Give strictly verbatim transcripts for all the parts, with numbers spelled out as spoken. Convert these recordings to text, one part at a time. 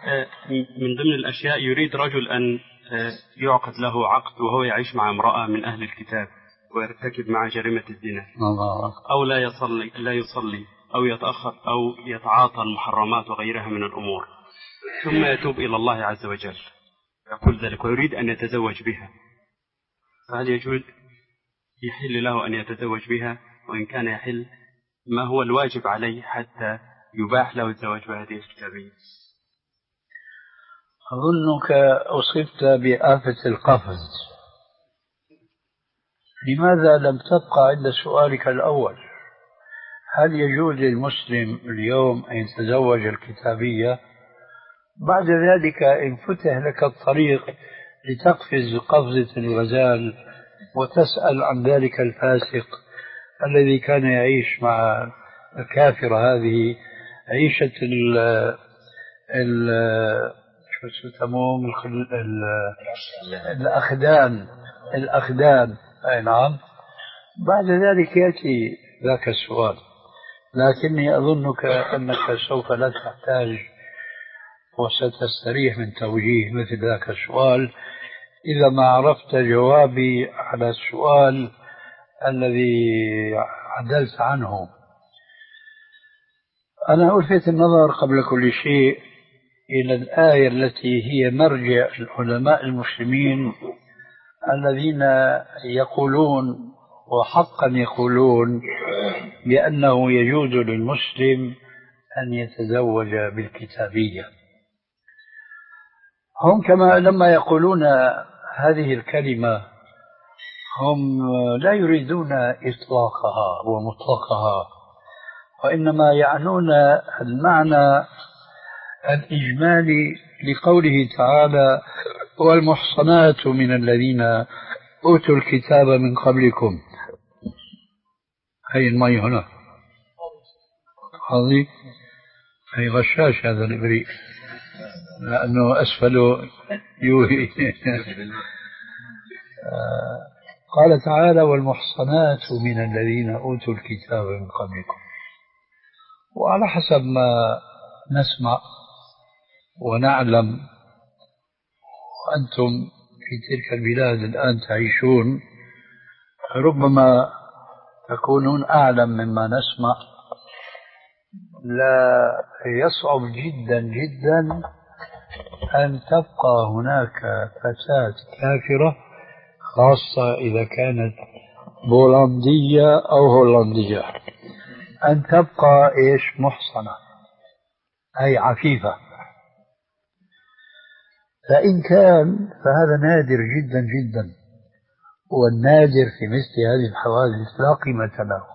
من ضمن الأشياء يريد رجل أن يعقد له عقد وهو يعيش مع امرأة من أهل الكتاب ويرتكب مع جريمة الزنا، أو لا يصلي لا يصلي أو يتأخر أو يتعاطى المحرمات وغيرها من الأمور، ثم يتوب إلى الله عز وجل يقول ذلك ويريد أن يتزوج بها، فهل يجوز يحل له أن يتزوج بها؟ وإن كان يحل ما هو الواجب عليه حتى يباح له الزواج بهذه الكتابية؟ أظنك أصبت بآفة القفز. لماذا لم تبقى عند سؤالك الأول؟ هل يجوز للمسلم اليوم أن يتزوج الكتابية؟ بعد ذلك إن فتح لك الطريق لتقفز قفزة الغزال وتسأل عن ذلك الفاسق الذي كان يعيش مع الكافرة هذه عيشة ال ال شو يسموهم الأخدان الأخدان أي نعم، بعد ذلك يأتي ذاك السؤال. لكني أظنك أنك سوف لا تحتاج وستستريح من توجيه مثل ذاك السؤال إذا ما عرفت جوابي على السؤال الذي عدلت عنه. أنا ألفت النظر قبل كل شيء إلى الآية التي هي مرجع العلماء المسلمين الذين يقولون وحقا يقولون بأنه يجوز للمسلم أن يتزوج بالكتابية. هم كما لما يقولون هذه الكلمة هم لا يريدون إطلاقها ومطلقها، وإنما يعنون المعنى الإجمالي لقوله تعالى والمحصنات من الذين أوتوا الكتاب من قبلكم. هي المي هنا هذه هي غشاش هذا الإبريق لأنه أسفله يوهي. قال تعالى والمحصنات من الذين أوتوا الكتاب من قبلكم. وعلى حسب ما نسمع ونعلم وأنتم في تلك البلاد الآن تعيشون ربما تكونون أعلم مما نسمع، لا يصعب جدا جدا أن تبقى هناك فتاة كافرة خاصة إذا كانت بولندية أو هولندية أن تبقى إيش محصنة أي عفيفة. فإن كان فهذا نادر جدا جدا، والنادر في مثل هذه الحوادث لا قيمة له.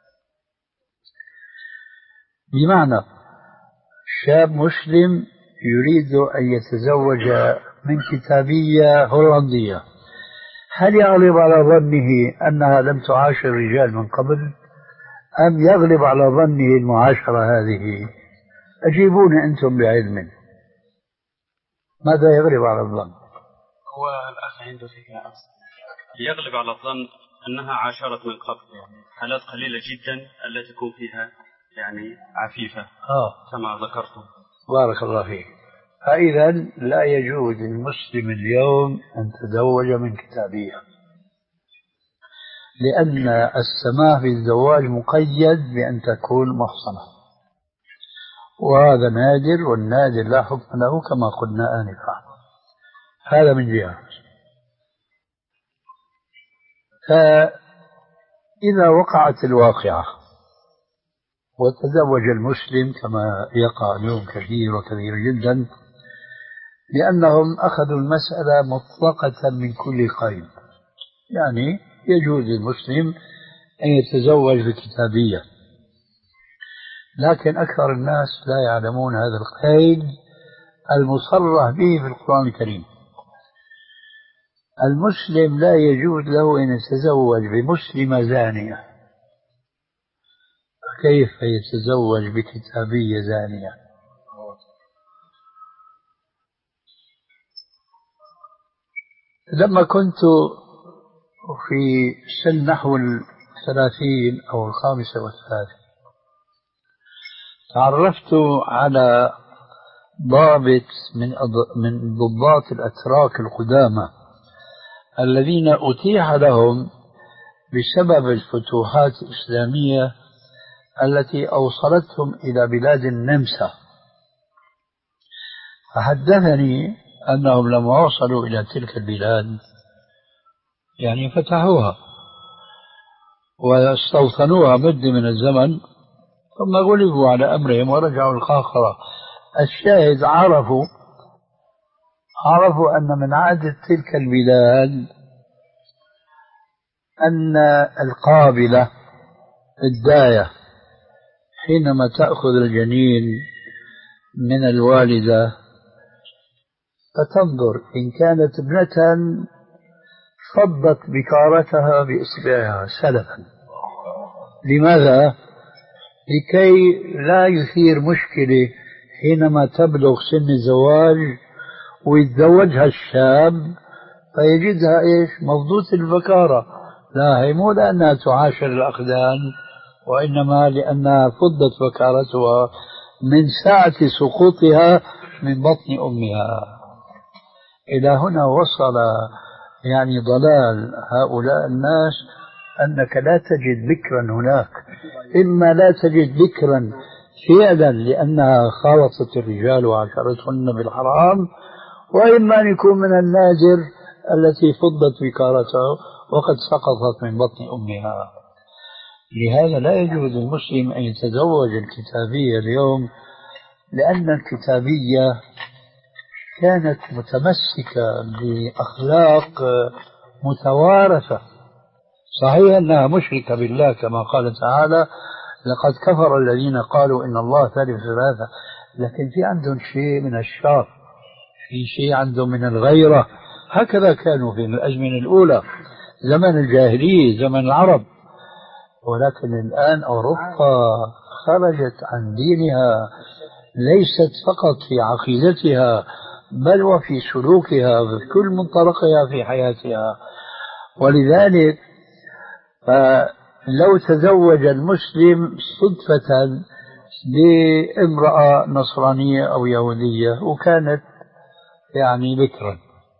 بمعنى شاب مسلم يريد أن يتزوج من كتابية هولندية، هل يغلب على ظنه أنها لم تعاشر الرجال من قبل أم يغلب على ظنه المعاشرة هذه؟ أجيبوني أنتم بعلم، ماذا يغلب على الظن؟ هو الأخ عنده فكرة أصلا يغلب على الظن أنها عاشرت من قبل، يعني حالات قليلة جدا التي تكون فيها يعني عفيفة آه. كما ذكرتم. بارك الله فيك. فإذا لا يجوز للمسلم اليوم أن تزوج من كتابية، لأن السماح بالزواج مقيد بأن تكون محصنة، وهذا نادر، والنادر لا حكم له كما قلنا آنفا. هذا من جهة. فإذا وقعت الواقعة وتزوج المسلم كما يقع اليوم كثير وكثير جدا، لأنهم أخذوا المسألة مطلقة من كل قيد، يعني يجوز للمسلم أن يتزوج بكتابية، لكن أكثر الناس لا يعلمون هذا القيد المصرح به في القرآن الكريم. المسلم لا يجوز له أن يتزوج بمسلمة زانية، كيف يتزوج بكتابية زانية؟ لما كنت في سن نحو الثلاثين أو الخامسة والثلاثين تعرفت على ضابط من من ضباط الأتراك القدامى الذين أتيح لهم بسبب الفتوحات الإسلامية التي أوصلتهم إلى بلاد النمسا، فحدثني أنهم لما وصلوا إلى تلك البلاد يعني فتحوها واستوطنوها مدة من الزمن، ثم غلبوا على أمرهم ورجعوا الخاخرة. الشاهد عرفوا عرفوا أن من عادة تلك البلاد أن القابلة الداية حينما تأخذ الجنين من الوالدة فتنظر إن كانت ابنة فضت بكارتها بإصبعها سلفا. لماذا؟ لكي لا يثير مشكلة حينما تبلغ سن الزواج ويتزوجها الشاب فيجدها إيش مفضوط البكارة. لا، هي مو لأنها تعاشر الأقدام، وإنما لأنها فضت بكارتها من ساعة سقوطها من بطن أمها. إلى هنا وصل يعني ضلال هؤلاء الناس أنك لا تجد بكرا هناك، إما لا تجد بكرا فعلا لأنها خالطت الرجال وعاشرتهن بالحرام، وإما أن يكون من النادر التي فضت بكارتها وقد سقطت من بطن أمها. لهذا لا يجوز للمسلم أن يتزوج الكتابية اليوم، لأن الكتابية كانت متمسكة بأخلاق متوارثة. صحيح أنها مشركة بالله كما قال تعالى لقد كفر الذين قالوا إن الله ثالث ثلاثة، لكن في عندهم شيء من الشر، في شيء عندهم من الغيرة. هكذا كانوا في الأزمنة الأولى زمن الجاهلية زمن العرب. ولكن الآن أوروبا خرجت عن دينها، ليست فقط في عقيدتها بل وفي سلوكها في كل منطلقها في حياتها. ولذلك فلو تزوج المسلم صدفة بامرأة نصرانية أو يهودية وكانت يعني بكرا،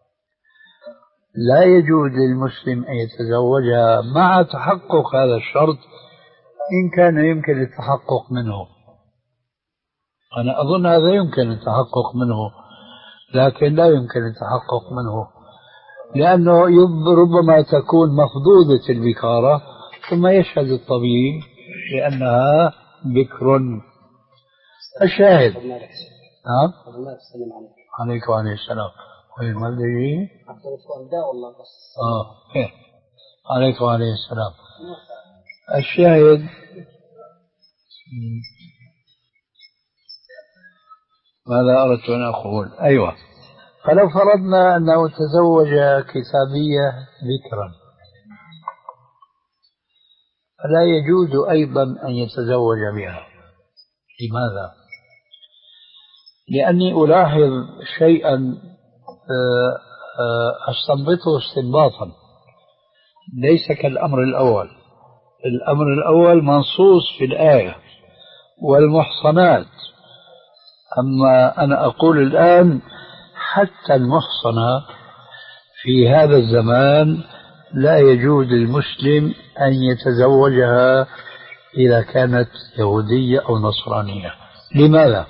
لا يجوز للمسلم أن يتزوجها مع تحقق هذا الشرط إن كان يمكن التحقق منه. أنا أظن هذا يمكن التحقق منه، لكن لا يمكن التحقق منه لأنه ربما تكون مفضوضة البكارة ثم يشهد الطبيب لأنها بكر. الشاهد نعم عليك وعليه السلام. وين ما بدي والله بس اه خير عليك وعليه السلام. الشاهد ماذا أردت أن أقول؟ أيوة، فلو فرضنا أنه تزوج كتابية ذكرا فلا يجوز أيضا أن يتزوج بها. لماذا؟ لأني ألاحظ شيئا أستنبطه استنباطا ليس كالأمر الأول. الأمر الأول منصوص في الآية والمحصنات، أما أنا أقول الآن حتى المحصنة في هذا الزمان لا يجوز للمسلم أن يتزوجها إذا كانت يهودية أو نصرانية. لماذا؟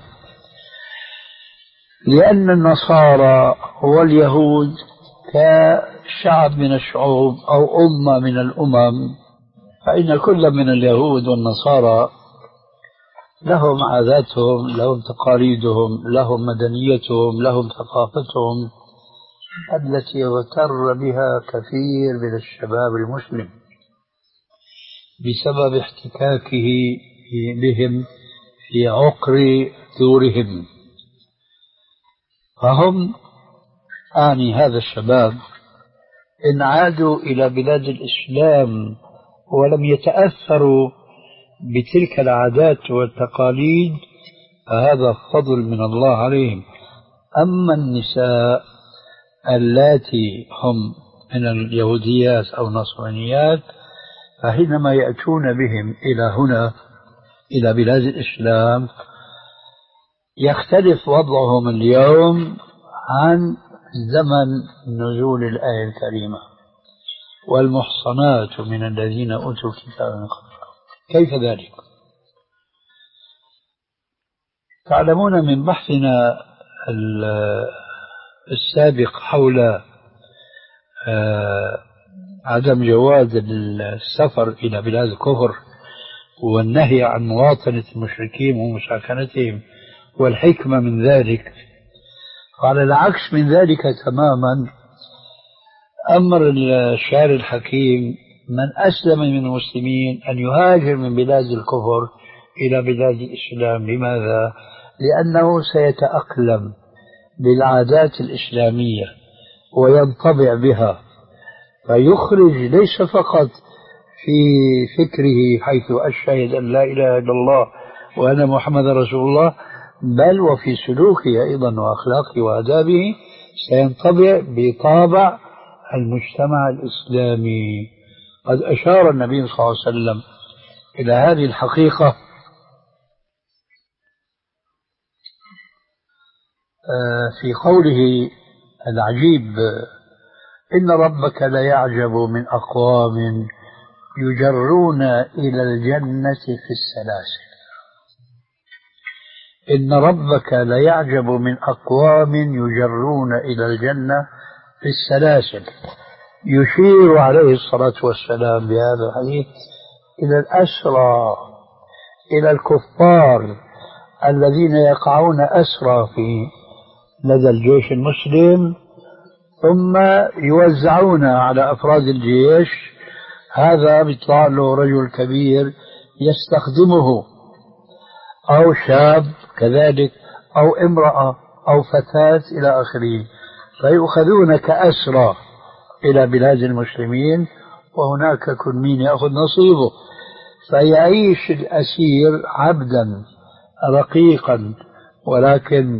لأن النصارى واليهود كشعب من الشعوب أو أمة من الأمم، فإن كل من اليهود والنصارى لهم عاداتهم، لهم تقاليدهم، لهم مدنيتهم، لهم ثقافتهم التي اغتر بها كثير من الشباب المسلم بسبب احتكاكه بهم في عقر دورهم. فهم أعني هذا الشباب إن عادوا إلى بلاد الإسلام ولم يتأثروا بتلك العادات والتقاليد فهذا فضل من الله عليهم. أما النساء اللاتي هم من اليهوديات أو النصرانيات فحينما يأتون بهم إلى هنا إلى بلاد الإسلام يختلف وضعهم اليوم عن زمن نزول الآية الكريمة والمحصنات من الذين أوتوا الكتاب من قبلكم. كيف ذلك؟ تعلمون من بحثنا السابق حول عدم جواز السفر إلى بلاد الكفر والنهي عن مواطنة المشركين ومساكنتهم والحكمة من ذلك، على العكس من ذلك تماما أمر الشارع الحكيم من أسلم من المسلمين أن يهاجر من بلاد الكفر إلى بلاد الإسلام. لماذا؟ لأنه سيتأقلم بالعادات الإسلامية وينطبع بها، فيخرج ليس فقط في فكره حيث أشهد أن لا إله إلا الله وأن محمد رسول الله، بل وفي سلوكه أيضا وأخلاقه وآدابه سينطبع بطابع المجتمع الإسلامي. قد أشار النبي صلى الله عليه وسلم إلى هذه الحقيقة في قوله العجيب: إن ربك ليعجب من أقوام يجرون إلى الجنة في السلاسل. إن ربك ليعجب من أقوام يجرون إلى الجنة في السلاسل. يشير عليه الصلاة والسلام بهذا الحديث إلى الأسرى، إلى الكفار الذين يقعون أسرى في لدى الجيش المسلم ثم يوزعون على أفراد الجيش. هذا بيطلع له رجل كبير يستخدمه، أو شاب كذلك، أو امرأة أو فتاة إلى آخره، فيؤخذون كأسرى إلى بلاد المسلمين، وهناك كل مين يأخذ نصيبه، فيعيش الأسير عبدا رقيقا، ولكن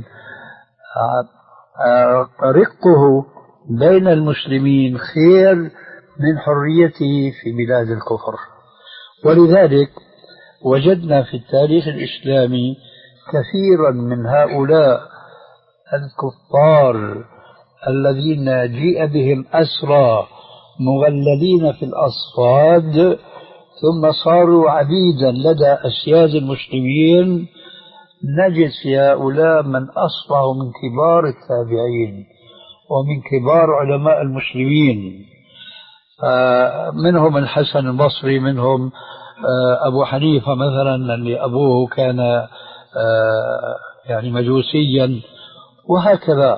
رقه بين المسلمين خير من حريته في بلاد الكفر. ولذلك وجدنا في التاريخ الإسلامي كثيرا من هؤلاء الكفار الذين جيء بهم أسرى مغللين في الأصفاد ثم صاروا عبيدا لدى أسياد المسلمين. نجد في هؤلاء من أصبحوا من كبار التابعين ومن كبار علماء المسلمين، منهم الحسن البصري، منهم أبو حنيفة مثلا اللي أبوه كان يعني مجوسيا، وهكذا.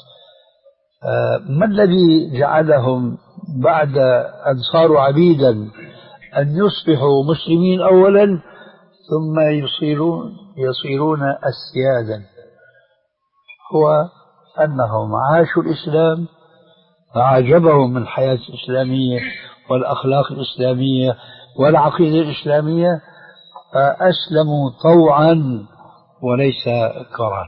ما الذي جعلهم بعد أن صاروا عبيدا أن يصبحوا مسلمين أولا ثم يصيرون يصيرون أسيادا؟ هو أنهم عاشوا الإسلام فعجبهم من الحياة الإسلامية والأخلاق الإسلامية والعقيدة الإسلامية، فأسلموا طوعا وليس كرها.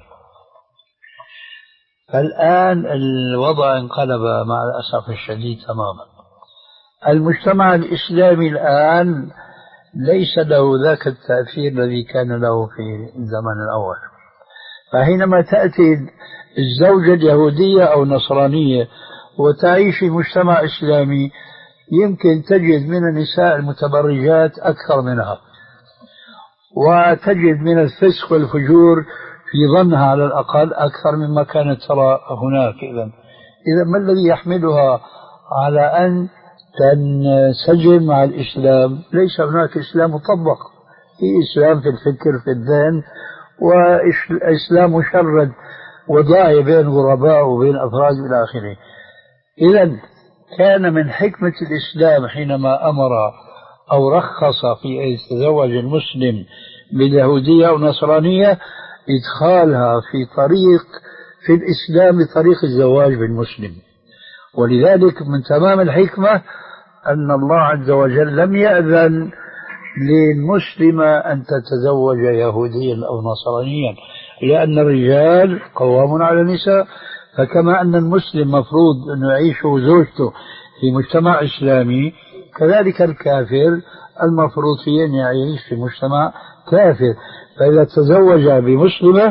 فالآن الوضع انقلب مع الأسف الشديد تماما. المجتمع الإسلامي الآن ليس له ذاك التأثير الذي كان له في الزمن الأول. فحينما تأتي الزوجة اليهودية أو النصرانية وتعيش في مجتمع إسلامي، يمكن تجد من النساء المتبرجات أكثر منها، وتجد من الفسق والفجور في ظنها على الأقل أكثر مما كانت ترى هناك. إذن إذا ما الذي يحملها على أن تنسجم مع الإسلام؟ ليس هناك إسلام مطبق، في إسلام في الفكر في الذهن، وإسلام مشرد وضاعي بين غرباء وبين أفراد إلى آخره. إذن كان من حكمة الإسلام حينما أمر أو رخص في أن يتزوج المسلم باليهودية أو النصرانية إدخالها في طريق في الإسلام بطريق الزواج بالمسلم. ولذلك من تمام الحكمة أن الله عز وجل لم يأذن للمسلمة أن تتزوج يهوديا أو نصرانيا، لأن الرجال قوامون على النساء. فكما أن المسلم مفروض أن يعيش زوجته في مجتمع إسلامي، كذلك الكافر المفروض أن يعيش في مجتمع كافر. فإذا تزوج بمسلمة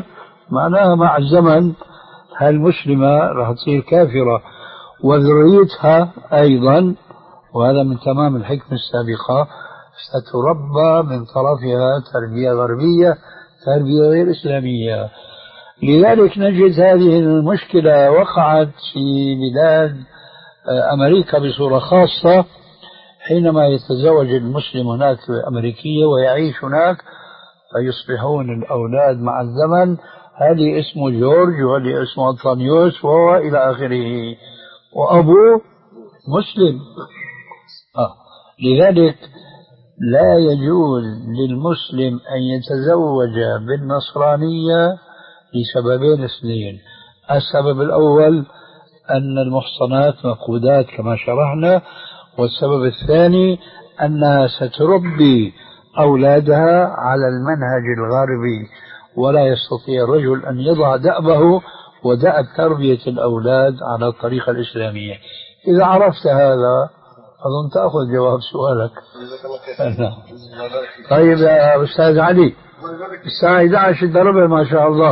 معناها مع الزمن هالمسلمة راح تصير كافرة وذريتها أيضا، وهذا من تمام الحكمة السابقة، ستربى من طرفها تربية غربية، تربية غير إسلامية. لذلك نجد هذه المشكلة وقعت في بلاد أمريكا بصورة خاصة، حينما يتزوج المسلم هناك أمريكية ويعيش هناك فيصبحون الأولاد مع الزمن هذه اسمه جورج وهذه اسمه أنطونيوس وإلى آخره، وأبوه مسلم. آه. لذلك لا يجوز للمسلم أن يتزوج بالنصرانية لسببين اثنين. السبب الأول أن المحصنات مفقودات كما شرحنا، والسبب الثاني أنها ستربي أولادها على المنهج الغربي، ولا يستطيع الرجل أن يضع دأبه ودأب تربية الأولاد على الطريقة الإسلامية. إذا عرفت هذا أظن تأخذ جواب سؤالك. طيب يا أستاذ علي، الساعة إحدى عشر ضربة ما شاء الله.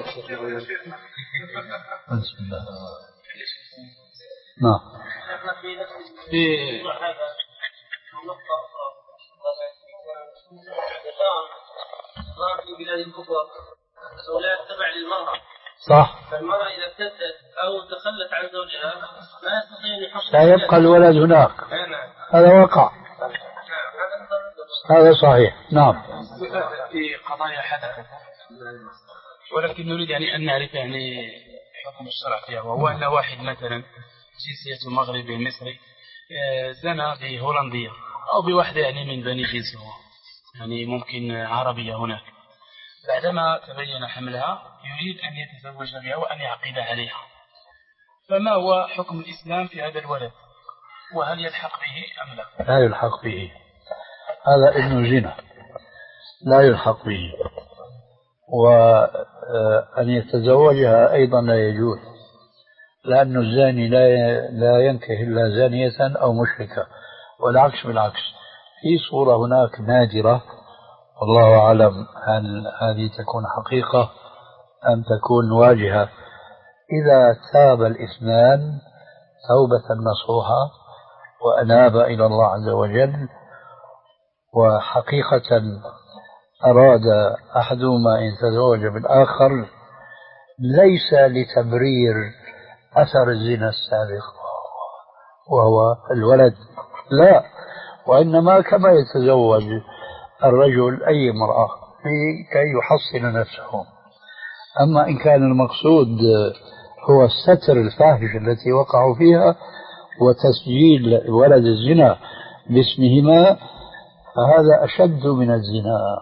بسم الله. نعم. في بلاد الكفر الأولاد تبع للمرأة. صح. فالمرأة إذا ابتدت أو تخلت عن زوجها ما يستطيع أن يحصل. لا يبقى الولد هناك. هذا وقع. هذا صحيح. نعم. في قضايا حدثت، ولكن نريد يعني أن نعرف يعني حكم الشرع فيها، وهو أن واحد مثلا جنسيته مغربي مصري زنى بهولندية أو بواحدة يعني من بني جنسه، يعني ممكن عربية هناك، بعدما تبين حملها يريد أن يتزوج بها وأن يعقد عليها، فما هو حكم الإسلام في هذا الولد؟ وهل يلحق به أم لا؟ لا يلحق به، هذا ابن زنا لا يلحق به، وأن يتزوجها أيضا لا يجوز، لأن الزاني لا ينكح إلا زانية أو مشركة، والعكس بالعكس. في صورة هناك نادرة والله أعلم هل هذه تكون حقيقة أم تكون واجهة، إذا تاب الإثنان توبة نصوحة وأناب إلى الله عز وجل، وحقيقة أراد أحدهما أن يتزوج بالآخر ليس لتبرير أثر الزنا السابق وهو الولد، لا، وإنما كما يتزوج الرجل أي امرأة كي يحصن نفسه. أما إن كان المقصود هو ستر الفاحشة التي وقعوا فيها وتسجيل ولد الزنا باسمهما فهذا أشد من الزنا.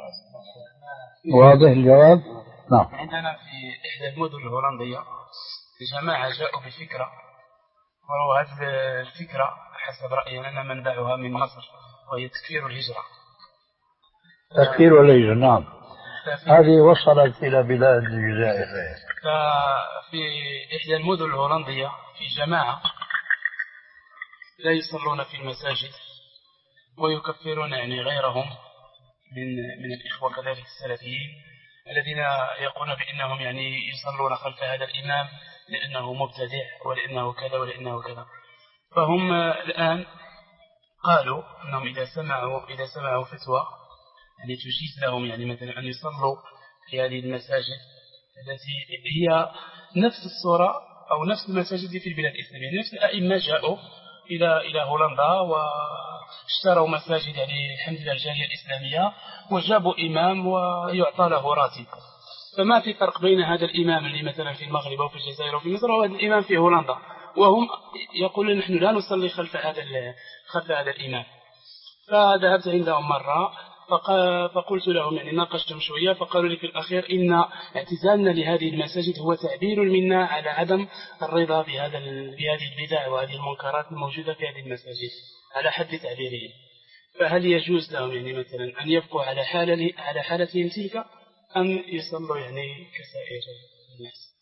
واضح الجواب؟ نعم. عندنا في إحدى المدن الهولندية جماعة جاءوا بفكرة، وهذه الفكرة حسب رأينا أن منبعها من مصر، وهي تكفير الهجرة. تكفير الهجرة، نعم. هذه وصلت إلى بلاد الجزائر. ففي إحدى المدن الهولندية في جماعة لا يصلون في المساجد ويكفرون يعني غيرهم من من الإخوة كذلك السلفيين الذين يقولون بأنهم يعني يصلون خلف هذا الإمام لأنه مبتدع ولأنه كذا ولأنه كذا. فهم الآن قالوا أنهم إذا سمعوا إذا سمعوا فتوى يعني تجيز لهم يعني مثلا أن يصلوا في هذه المساجد التي هي نفس الصورة أو نفس المساجد في البلاد الإسلامية، نفس الأئمة جاءوا إلى إلى هولندا واشتروا مساجد يعني الحمد لله الجالية الإسلامية وجابوا إمام ويعطى له راتب. فما في فرق بين هذا الإمام اللي مثلا في المغرب أو في الجزائر أو في مصر وهذا الإمام في هولندا، وهم يقولون نحن لا نصلي خلف هذا خلف هذا الإمام. فذهبت عندهم مرة فقلت لهم يعني ناقشتهم شوية، فقالوا لي في الأخير إن اعتزالنا لهذه المساجد هو تعبير منا على عدم الرضا بهذا بهذه البدع وهذه المنكرات الموجودة في هذه المساجد على حد تعبيرهم. فهل يجوز لهم يعني مثلا أن يبقوا على حالة على حالتهم تلك أم يصلوا يعني كسائر الناس؟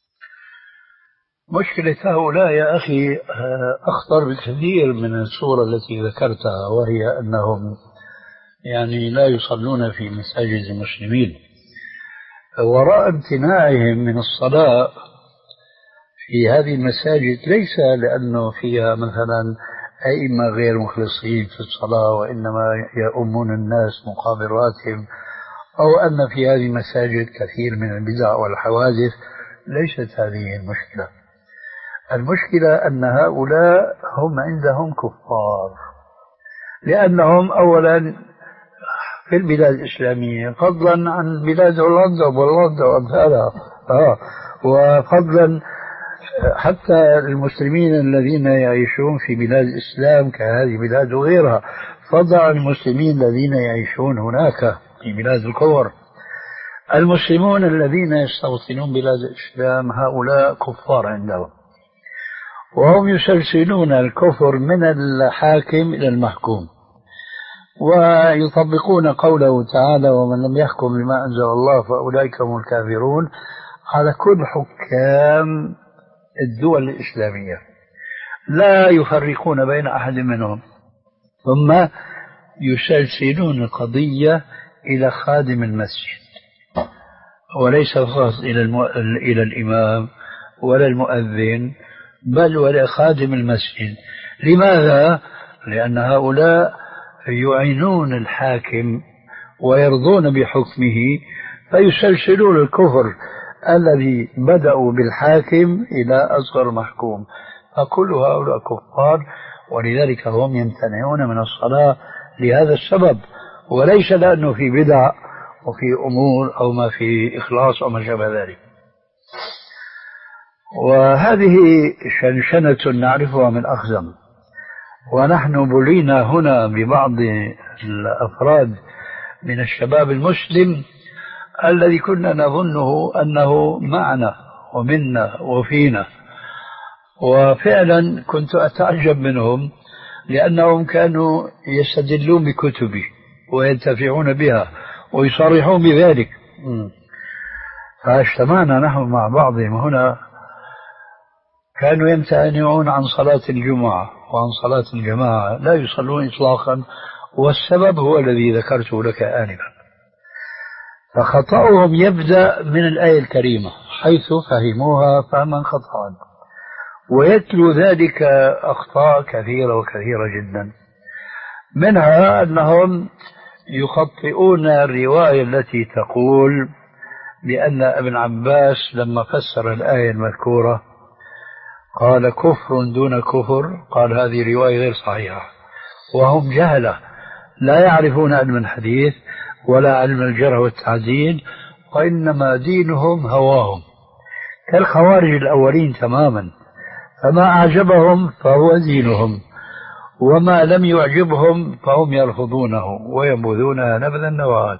مشكلة هؤلاء يا أخي أخطر بكثير من الصورة التي ذكرتها، وهي أنهم يعني لا يصلون في مساجد المسلمين، وراء امتناعهم من الصلاة في هذه المساجد ليس لأنه فيها مثلا أئمة غير مخلصين في الصلاة وإنما يؤمون الناس مقابل راتب، أو أن في هذه المساجد كثير من البدع والحوادث. ليست هذه المشكلة. المشكلة أن هؤلاء هم عندهم كفار، لأنهم أولا في البلاد الإسلامية، فضلا عن بلاد هولندا وبولندا وأمثالها، آه وفضلا حتى المسلمين الذين يعيشون في بلاد الإسلام كهذه بلاد وغيرها، فضلا عن المسلمين الذين يعيشون هناك في بلاد الكفر. المسلمون الذين يستوطنون بلاد الإسلام هؤلاء كفار عندهم، وهم يسلسلون الكفر من الحاكم إلى المحكوم، ويطبقون قوله تعالى: ومن لم يحكم بما أنزل الله فأولئك هم الكافرون، على كل حكام الدول الإسلامية، لا يفرقون بين أحد منهم. ثم يسلسلون القضية إلى خادم المسجد، وليس فقط إلى, المو... إلى الإمام ولا المؤذن، بل ولا خادم المسجد. لماذا؟ لأن هؤلاء يعينون الحاكم ويرضون بحكمه، فيسلسلون الكفر الذي بدأوا بالحاكم إلى أصغر محكوم، فكل هؤلاء كفار، ولذلك هم يمتنعون من الصلاة لهذا السبب، وليس لأنه في بدع وفي أمور أو ما في إخلاص أو ما شابه ذلك. وهذه شنشنة نعرفها من أخزم، ونحن بلينا هنا ببعض الأفراد من الشباب المسلم الذي كنا نظنه أنه معنا ومنا وفينا، وفعلا كنت أتعجب منهم لأنهم كانوا يستدلون بكتبي وينتفعون بها ويصرحون بذلك. فاجتمعنا نحن مع بعضهم هنا، كانوا يمتنعون عن صلاة الجمعة وعن صلاة الجماعة، لا يصلون إطلاقا، والسبب هو الذي ذكرته لك آنفا. فخطأهم يبدأ من الآية الكريمة حيث فهموها فهما خطأ، ويتلو ذلك أخطاء كثيرة وكثيرة جدا، منها أنهم يخطئون الرواية التي تقول بأن ابن عباس لما فسر الآية المذكورة قال كفر دون كفر، قال هذه رواية غير صحيحة، وهم جهلة لا يعرفون علم الحديث ولا علم الجرح والتعديل، وإنما دينهم هواهم كالخوارج الأولين تماما، فما أعجبهم فهو دينهم، وما لم يعجبهم فهم يرفضونه وينبذونها نبذ النواة.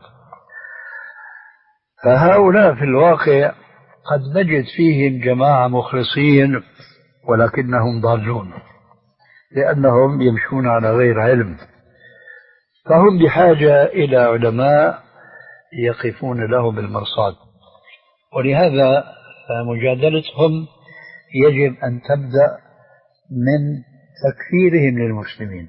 فهؤلاء في الواقع قد نجد فيهم جماعة مخلصين ولكنهم ضالون، لأنهم يمشون على غير علم، فهم بحاجة إلى علماء يقفون له بالمرصاد. ولهذا مجادلتهم يجب أن تبدأ من تكفيرهم للمسلمين،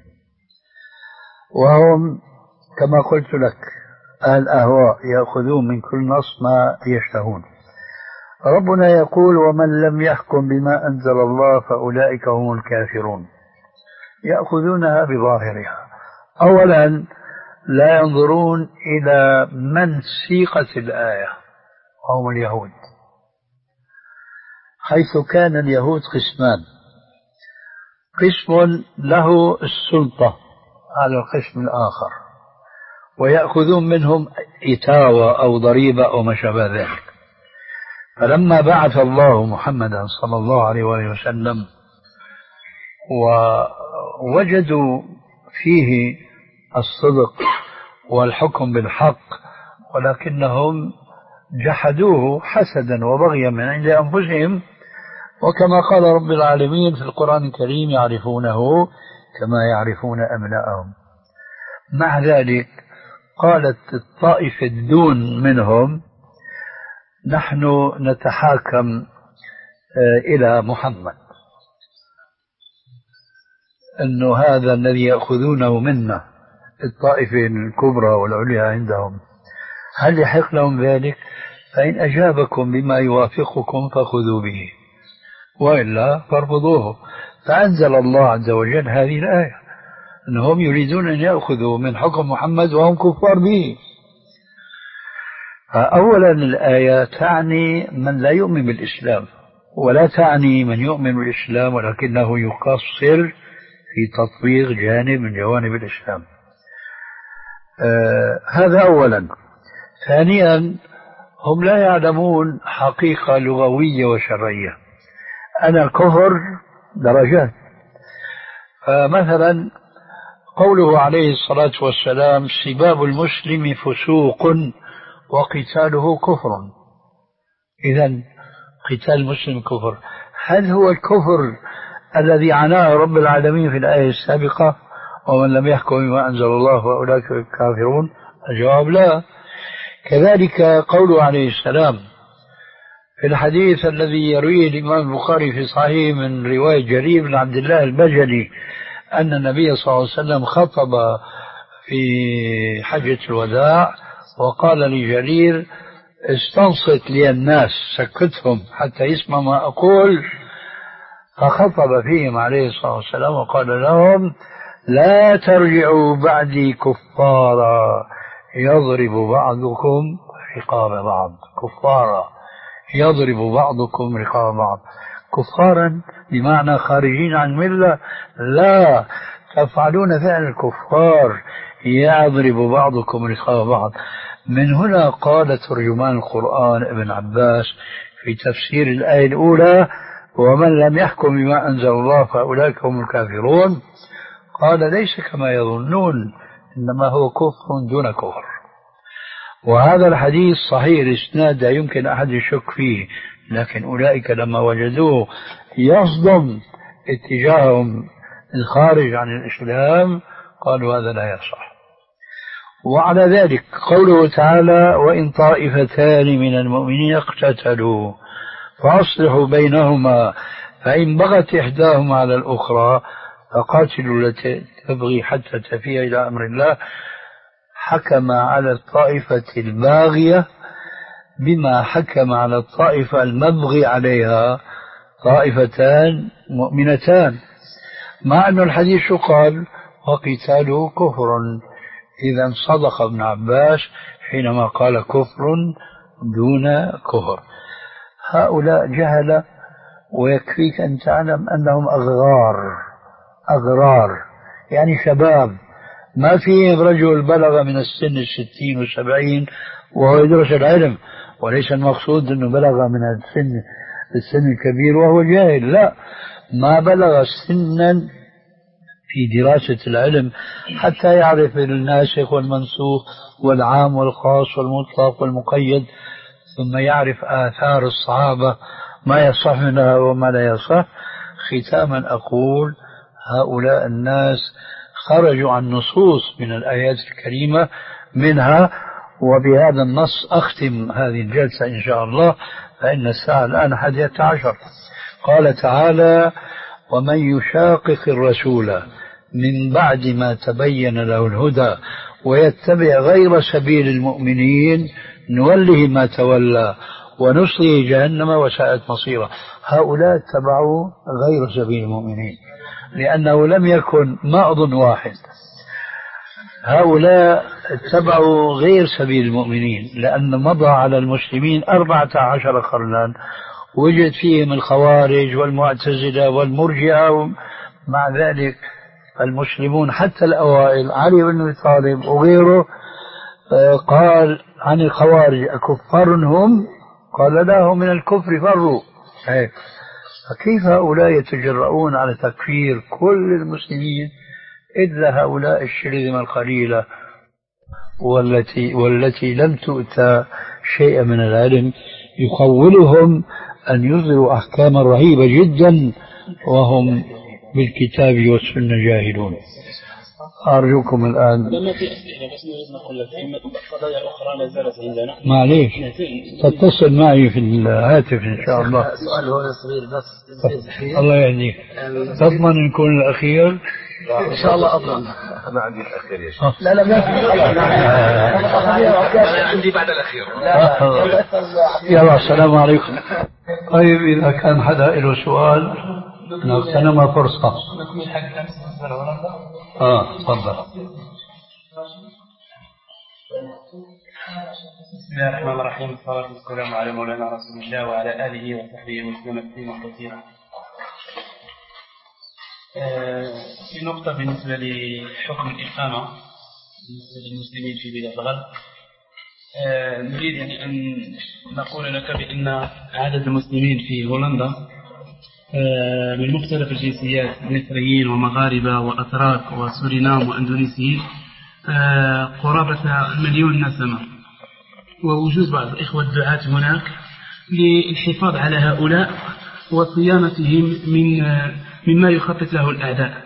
وهم كما قلت لك أهل أهواء يأخذون من كل نص ما يشتهون. ربنا يقول ومن لم يحكم بما أنزل الله فأولئك هم الكافرون، يأخذونها بظاهرها. أولا لا ينظرون إلى من سيقت الآية وهم اليهود، حيث كان اليهود قسمان: قسم له السلطة على القسم الآخر ويأخذون منهم إتاوة أو ضريبة أو ما شابه ذلك. فلما بعث الله محمدا صلى الله عليه وآله وسلم ووجدوا فيه الصدق والحكم بالحق، ولكنهم جحدوه حسدا وبغيا من عند أنفسهم، وكما قال رب العالمين في القرآن الكريم يعرفونه كما يعرفون أبناءهم. مع ذلك قالت الطائفة الدون منهم نحن نتحاكم إلى محمد، أنه هذا الذي يأخذونه منا الطائفة الكبرى والعليا عندهم، هل يحق لهم ذلك؟ فإن أجابكم بما يوافقكم فخذوا به وإلا فارفضوه. فأنزل الله عز وجل هذه الآية أنهم يريدون أن يأخذوا من حكم محمد وهم كفار به. فأولا الآية تعني من لا يؤمن بالإسلام، ولا تعني من يؤمن بالإسلام ولكنه يقصر في تطبيق جانب من جوانب الإسلام. آه هذا أولا. ثانيا هم لا يعلمون حقيقة لغوية وشرعية. أنا الكفر درجات. فمثلا قوله عليه الصلاة والسلام سباب المسلم فسوق وقتاله كفر، إذن قتال المسلم كفر. هل هو الكفر الذي عناه رب العالمين في الآية السابقة ومن لم يحكم بما أنزل الله فأولئك الكافرون؟ الجواب لا. كذلك قوله عليه السلام في الحديث الذي يرويه الإمام البخاري في صحيح من رواية جرير بن عبد الله البجلي أن النبي صلى الله عليه وسلم خطب في حجة الوداع وقال لجرير استنصت لي الناس، سكتهم حتى يسمع ما أقول. فخطب فيهم عليه الصلاة والسلام وقال لهم لا ترجعوا بعدي كفارا يضرب بعضكم رقاب بعض. كفارا يضرب بعضكم رقاب بعض، كفارا بمعنى خارجين عن ملة؟ لا، تفعلون فعل الكفار، يضرب بعضكم رقاب بعض. من هنا قال ترجمان القرآن ابن عباس في تفسير الآية الأولى ومن لم يحكم بما أنزل الله فأولئك هم الكافرون، قال ليس كما يظنون، إنما هو كفر دون كفر. وهذا الحديث صحيح الإسناد لا يمكن أحد يشك فيه، لكن أولئك لما وجدوه يصدم اتجاههم الخارج عن الإسلام قالوا هذا لا يصح. وعلى ذلك قوله تعالى وإن طائفتان من المؤمنين اقتتلوا فأصلحوا بينهما فإن بغت إحداهما على الأخرى فقاتلوا التي تبغي حتى تفيء إلى أمر الله، حكم على الطائفة الباغية بما حكم على الطائفة المبغي عليها، طائفتان مؤمنتان، مع أن الحديث قال وقتاله كفر. إذا صدق ابن عباس حينما قال كفر دون كفر. هؤلاء جهلة، ويكفيك أن تعلم أنهم أغرار. أغرار يعني شباب، ما فيهم رجل بلغ من السن الستين والسبعين وهو يدرس العلم، وليس المقصود أنه بلغ من السن السن الكبير وهو جاهل، لا، ما بلغ سنا في دراسة العلم حتى يعرف الناسخ والمنسوخ والعام والخاص والمطلق والمقيد، ثم يعرف آثار الصحابة ما يصح منها وما لا يصح. ختاما أقول هؤلاء الناس خرجوا عن نصوص من الآيات الكريمة منها، وبهذا النص أختم هذه الجلسة إن شاء الله، فإن الساعة الآن حادية عشر. قال تعالى ومن يشاقق الرسول من بعد ما تبين له الهدى ويتبع غير سبيل المؤمنين نوله ما تولى ونصله جهنم وساءت مصيره. هؤلاء اتبعوا غير سبيل المؤمنين لأنه لم يكن، ما أظن واحد، هؤلاء اتبعوا غير سبيل المؤمنين لأن مضى على المسلمين أربعة عشر قرنا، وجد فيهم الخوارج والمعتزلة والمرجئة. مع ذلك المسلمون حتى الأوائل علي بن أبي طالب وغيره قال عن الخوارج أكفار هم؟ قال لا، هم من الكفر فروا. فكيف هؤلاء يتجرؤون على تكفير كل المسلمين إلا هؤلاء الشرذمة القليلة والتي, والتي لم تؤتى شيئا من العلم يخولهم أن يظهروا أحكاما رهيبة جدا وهم بالكتاب والسنة جاهلون. أرجوكم الآن لما في أسئلة بس نريد نقول لك في قضايا أخرى لا زالت عندنا، معليش تتصل معي في الهاتف إن شاء الله. سؤال هو صغير بس الله يهديك، تضمن نكون الأخير؟ إن شاء الله أفضل. أنا عندي الأخير يا شيخ. لا لا ما في. أنا عندي بعد الأخير. يلا السلام عليكم. طيب إذا كان حدا له سؤال نغتنم فرصة. آه تفضل. بسم الله الرحمن الرحيم، والصلاة والسلام على مولانا رسول الله وعلى آله وصحبه وسلم تسليما كثيرا. في نقطة بالنسبة لحكم الإقامة بالنسبة للمسلمين في بلاد الغرب، نريد يعني أن نقول لك بأن عدد المسلمين في هولندا من مختلف الجنسيات، مصريين ومغاربة وأتراك وسورينام وأندونيسيين، قرابة مليون نسمة، ووجود بعض الإخوة الدعاة هناك للحفاظ على هؤلاء وصيانتهم من مما يخطط له الأعداء.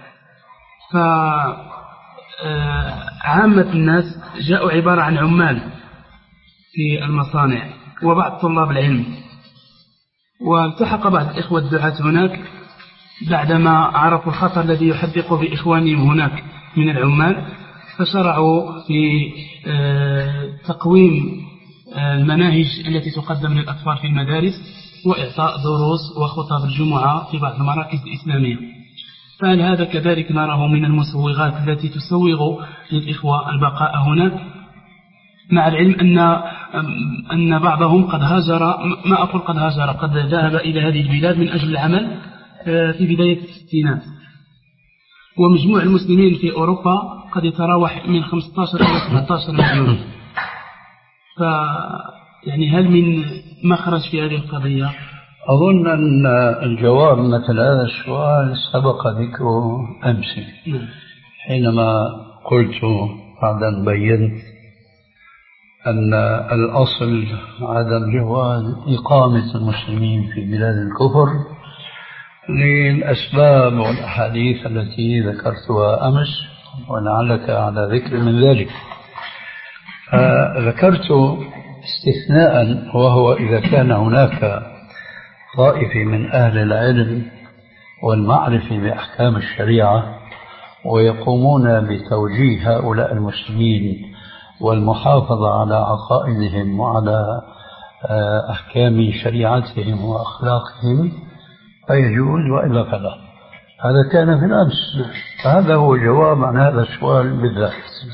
فعامة الناس جاءوا عبارة عن عمال في المصانع وبعض طلاب العلم، والتحق بعض الإخوة الدعاة هناك بعدما عرفوا الخطر الذي يحدق بإخوانهم هناك من العمال، فشرعوا في تقويم المناهج التي تقدم للأطفال في المدارس وإعطاء دروس وخطب الجمعة في بعض المراكز الإسلامية. فهل هذا كذلك نراه من المسوغات التي تسوغ للإخوة البقاء هناك، مع العلم أن أن بعضهم قد هاجر، ما أقول قد هاجر، قد ذهب إلى هذه البلاد من أجل العمل في بداية الستينات، ومجموع المسلمين في أوروبا قد يتراوح من خمسة عشر إلى سبعة عشر مليون. ف يعني هل من مخرج في هذه القضية؟ أظن أن الجواب مثل هذا السؤال سبق ذكره أمس حينما قلت بعد أن بينت أن الأصل عدم جواز إقامة المسلمين في بلاد الكفر للأسباب والأحاديث التي ذكرتها أمس، ولعلك على ذكر من ذلك. ذكرت استثناء، وهو إذا كان هناك طائفة من أهل العلم والمعرفة بأحكام الشريعة ويقومون بتوجيه هؤلاء المسلمين والمحافظة على عقائدهم وعلى أحكام شريعتهم وأخلاقهم فيجوز، وإلا فلا. هذا كان في الأمس، فهذا هو جواب عن هذا السؤال بالذات.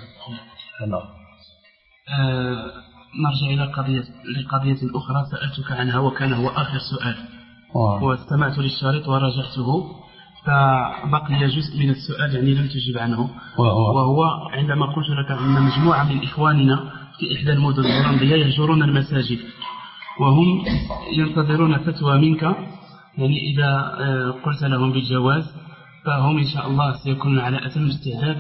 أه نرجع إلى قضية لقضية أخرى سألتك عنها وكان هو آخر سؤال، واستمعت للشريط وراجعته، فبقي جزء من السؤال يعني لم تجب عنه، وهو عندما قلت لك أن مجموعة من إخواننا في إحدى المدن الهولندية يهجرون المساجد وهم ينتظرون فتوى منك، يعني إذا قلت لهم بالجواز فهم إن شاء الله سيكونون على أتم استعداد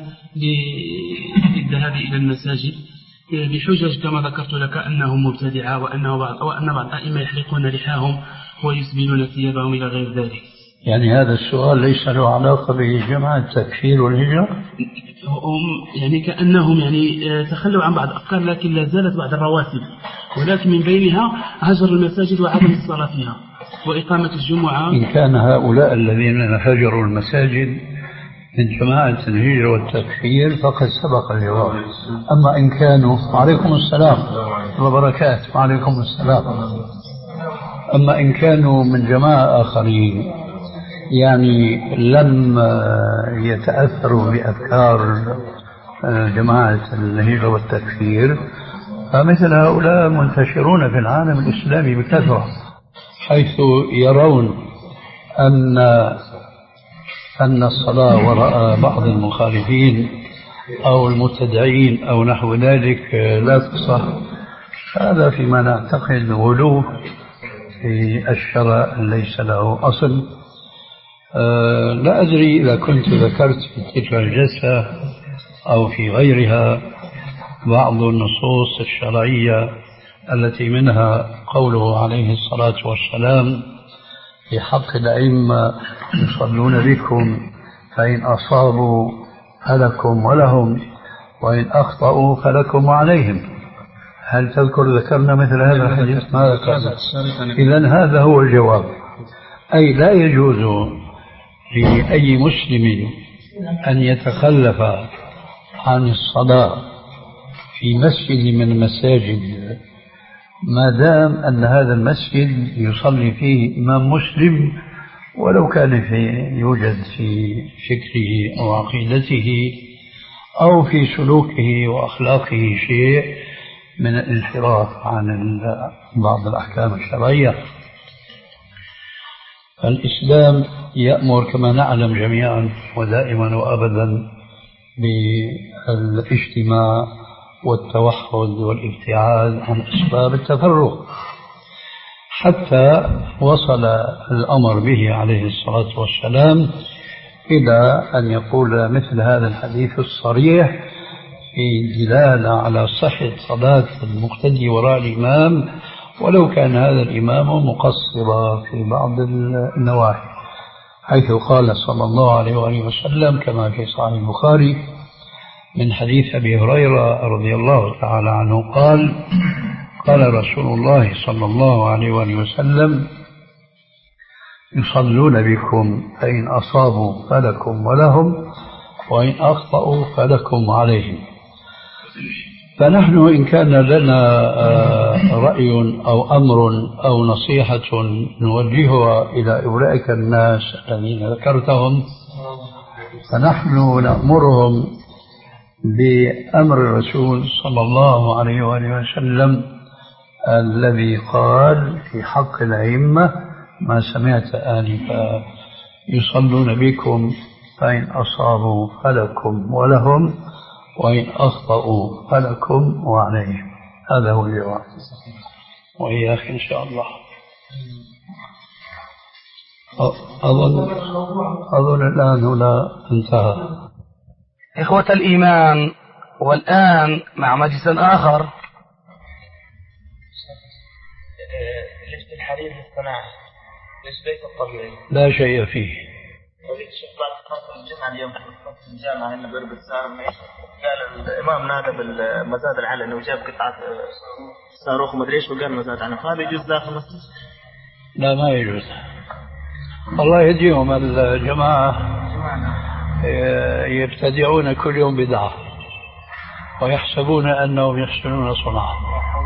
للذهاب إلى المساجد بحجج كما ذكرت لك أنهم مبتدعة وأنه بعض وأن بعض الأئمة يحلقون لحاهم ويسبلون ثيابهم إلى غير ذلك. يعني هذا السؤال ليس له علاقة بجماعة التكفير والهجرة؟ هم يعني كأنهم يعني تخلوا عن بعض الأفكار، لكن لا زالت بعض الرواتب، ولكن من بينها هجر المساجد وعدم الصلاة فيها وإقامة الجمعة. إن كان هؤلاء الذين هجروا المساجد من جماعة الهجرة والتكفير فقد سبق الجواب. أما إن كانوا وعليكم السلام وبركاته وعليكم السلام أما إن كانوا من جماعة آخرين يعني لم يتأثروا بأفكار جماعة الهجرة والتكفير، فمثل هؤلاء منتشرون في العالم الإسلامي بكثرة، حيث يرون أن أن الصلاة وراء بعض المخالفين أو المبتدعين أو نحو ذلك لا تصح. هذا فيما نعتقد غلو في الشرع ليس له أصل. أه لا أدري إذا كنت ذكرت في تلك الجلسة أو في غيرها بعض النصوص الشرعية التي منها قوله عليه الصلاة والسلام في حق الأئمة يصلون بكم فإن أصابوا فلكم ولهم وإن أخطأوا فلكم وعليهم. هل تذكر ذكرنا مثل هذا الحديث؟ ما ذكرنا. إذن هذا هو الجواب، أي لا يجوز لأي مسلم أن يتخلف عن الصلاة في مسجد من المساجد ما دام أن هذا المسجد يصلي فيه إمام مسلم، ولو كان في يوجد في فكره أو عقيدته أو في سلوكه وأخلاقه شيء من الانحراف عن بعض الأحكام الشرعية. الإسلام يأمر كما نعلم جميعا ودائما وأبدا بالاجتماع والتوحد والابتعاد عن أسباب التفرق، حتى وصل الأمر به عليه الصلاة والسلام إلى أن يقول مثل هذا الحديث الصريح في دلالة على صحة صلاة المقتدي وراء الإمام ولو كان هذا الإمام مقصرا في بعض النواحي، حيث قال صلى الله عليه وآله وسلم كما في صحيح البخاري من حديث أبي هريرة رضي الله تعالى عنه قال قال رسول الله صلى الله عليه وآله وسلم يصلون بكم فإن أصابوا فلكم ولهم وإن أخطأوا فلكم عليهم. فنحن إن كان لنا رأي أو أمر أو نصيحة نوجهها إلى أولئك الناس الذين ذكرتهم، فنحن نأمرهم بأمر الرسول صلى الله عليه وآله وسلم الذي قال في حق الأئمة ما سمعت آنفا يصلون بكم فإن أصابوا فلكم ولهم وإن أخطأوا فلكم وعليهم. هذا هو الجواب. وإياك إن شاء الله. أظن أظن الآن هنا انتهى. إخوة الإيمان، والآن مع مجلس آخر. لبس الحرير الصناعي ليش بيت الطبيعي؟ لا شيء فيه. قضية الشيخ بعد خطبة الجمعة اليوم في الجامعة هنا بربط صار قال الإمام نادى بالمزاد العلني وجاب قطعة صاروخ ومدري إيش وقال مزاد على هذا يجوز داخل المسجد؟ لا ما يجوز. الله يهديهم الجماعة يبتدعون كل يوم بدعة ويحسبون أنهم يحسنون صنعا.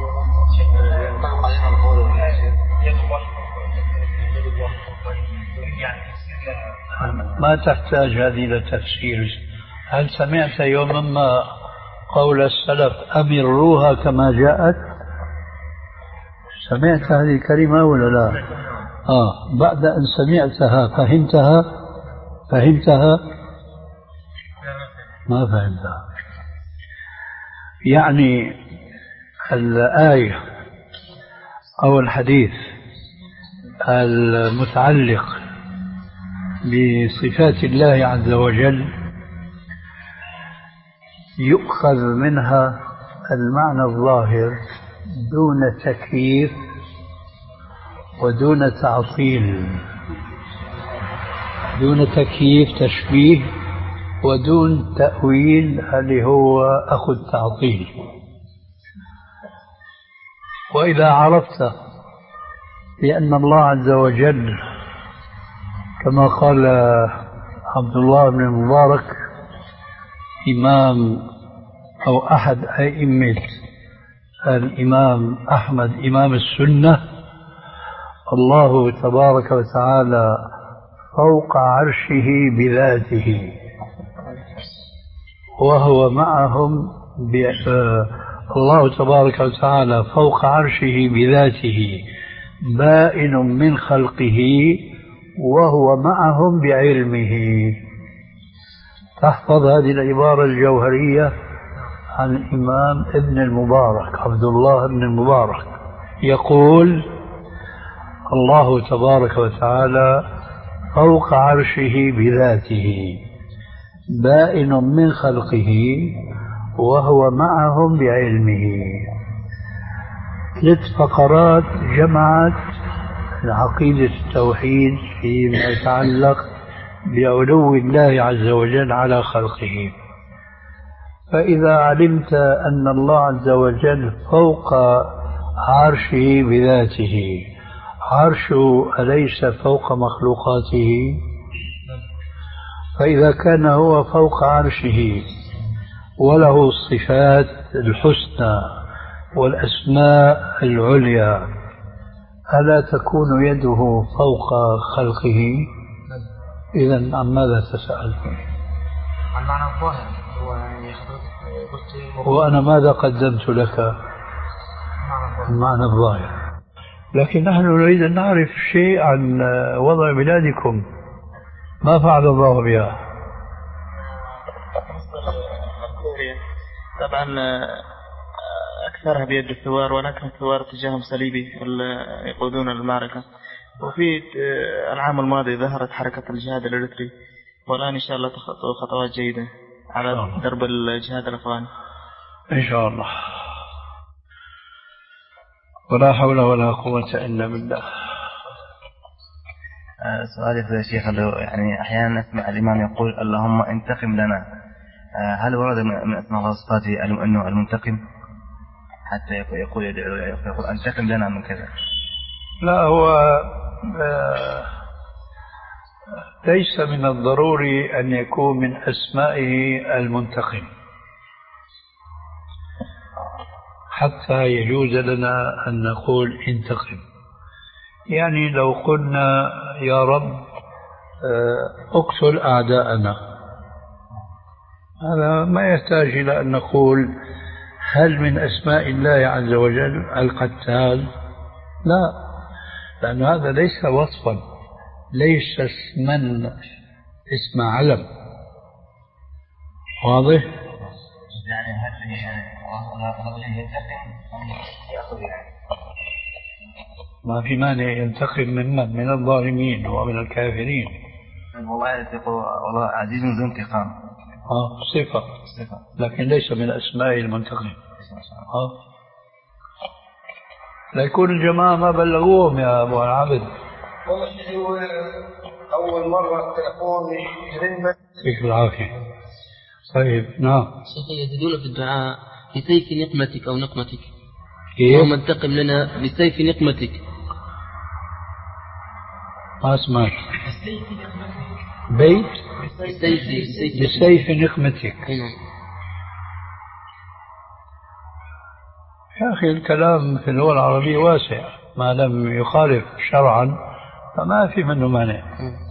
ما تحتاج هذه لتفسير. هل سمعت يوما ما قول السلف أمروها كما جاءت؟ سمعت هذه الكلمة ولا لا؟ آه بعد أن سمعتها فهمتها فهمتها ما فهمتها. يعني الآية أو الحديث المتعلق بصفات الله عز وجل يؤخذ منها المعنى الظاهر دون تكييف ودون تعطيل، دون تكييف تشبيه ودون تأويل اللي هو أخذ تعطيل. وإذا عرفت بأن الله عز وجل كما قال عبد الله بن المبارك إمام أو أحد أئمة الإمام أحمد إمام السنة، الله تبارك وتعالى فوق عرشه بذاته وهو معهم الله تبارك وتعالى فوق عرشه بذاته بائن من خلقه وهو معهم بعلمه. تحفظ هذه العبارة الجوهرية عن الإمام ابن المبارك عبد الله بن المبارك يقول الله تبارك وتعالى فوق عرشه بذاته بائن من خلقه وهو معهم بعلمه. ثلاث فقرات جمعت عقيدة التوحيد فيما يتعلق بعلو الله عز وجل على خلقه. فإذا علمت أن الله عز وجل فوق عرشه بذاته، عرشه أليس فوق مخلوقاته؟ فإذا كان هو فوق عرشه وله الصفات الحسنى والأسماء العليا، ألا تكون يده فوق خلقه؟ إذن عن ماذا تسأل؟ عن معنى الظاهر. وأنا ماذا قدمت لك؟ المعنى الظاهر. لكن نحن نريد أن نعرف شيء عن وضع بلادكم، ما فعل الله بها؟ طبعا أكثرها بيد الثوار، ولكن الثوار اتجاههم صليبي يقودون المعركة. وفي العام الماضي ظهرت حركة الجهاد الإريتري، والآن إن شاء الله تخطوا خطوات جيدة على درب الجهاد الأفغاني إن شاء الله. ولا حول ولا قوة إلا بالله. سؤالي يا شيخ، يعني أحيانا نسمع الإمام يقول اللهم انتقم لنا، هل ورد من أسماء الله وصفاته أنه المنتقم حتى يقول يدعو يقول انتقم لنا من كذا؟ لا، هو ليس من الضروري أن يكون من أسمائه المنتقم حتى يجوز لنا أن نقول انتقم. يعني لو قلنا يا رب اقتل أعداءنا، هذا ما يحتاج إلى أن نقول هل من أسماء الله عز وجل القتال؟ لا، لأن هذا ليس وصفا، ليس اسما، اسم علم. واضح؟ يعني هل يأخذ ما في مانع ينتقم ممن؟ من الظالمين ومن الكافرين. والله يقول والله عزيز ذو انتقام. آه صفة صفة، لكن ليس من أسماء المنتقم. آه لا يكون الجماعة ما بلغوهم يا أبو العبد. والله أول مرة تلفون يرن. فيك العافية. طيب نعم. شيخ يزيدون في الدعاء بسيف نقمتك أو نقمتك. اللهم انتقم لنا بسيف نقمتك. ما اسمعك. بيت بسيف بسيف نقمتك. يا أخي الكلام في اللغة العربية واسع، ما لم يخالف شرعا فما في منه مانع.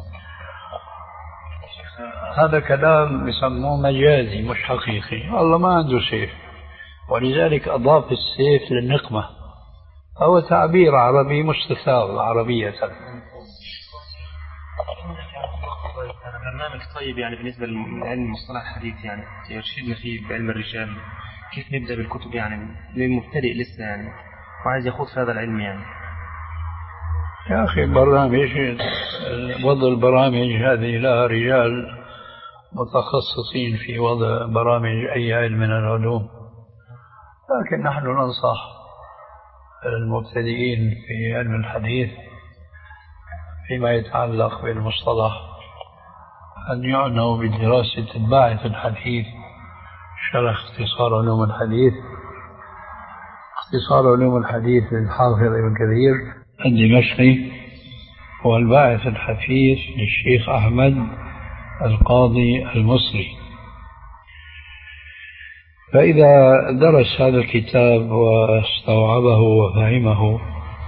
هذا كلام يسموه مجازي مش حقيقي. الله ما عنده سيف، ولذلك أضاف السيف للنقمة، هو تعبير عربي مستثار عربية. برنامج طيب يعني بالنسبة لعلم المصطلح الحديث، يعني يرشدنا فيه بعلم الرجال، كيف نبدأ بالكتب يعني للمبتدئ لسه يعني وعايز يخوض في هذا العلم يعني. يا أخي برامج، وضع البرامج هذه لها رجال متخصصين في وضع برامج أي علم من العلوم، لكن نحن ننصح المبتدئين في علم الحديث فيما يتعلق بالمصطلح أن يعنوا بدراسة الباعث الحديث، شرح اختصار علوم الحديث، اختصار علوم الحديث للحافظ ابن كثير الدمشقي، والباعث الحديث للشيخ أحمد القاضي المصري. فإذا درس هذا الكتاب واستوعبه وفهمه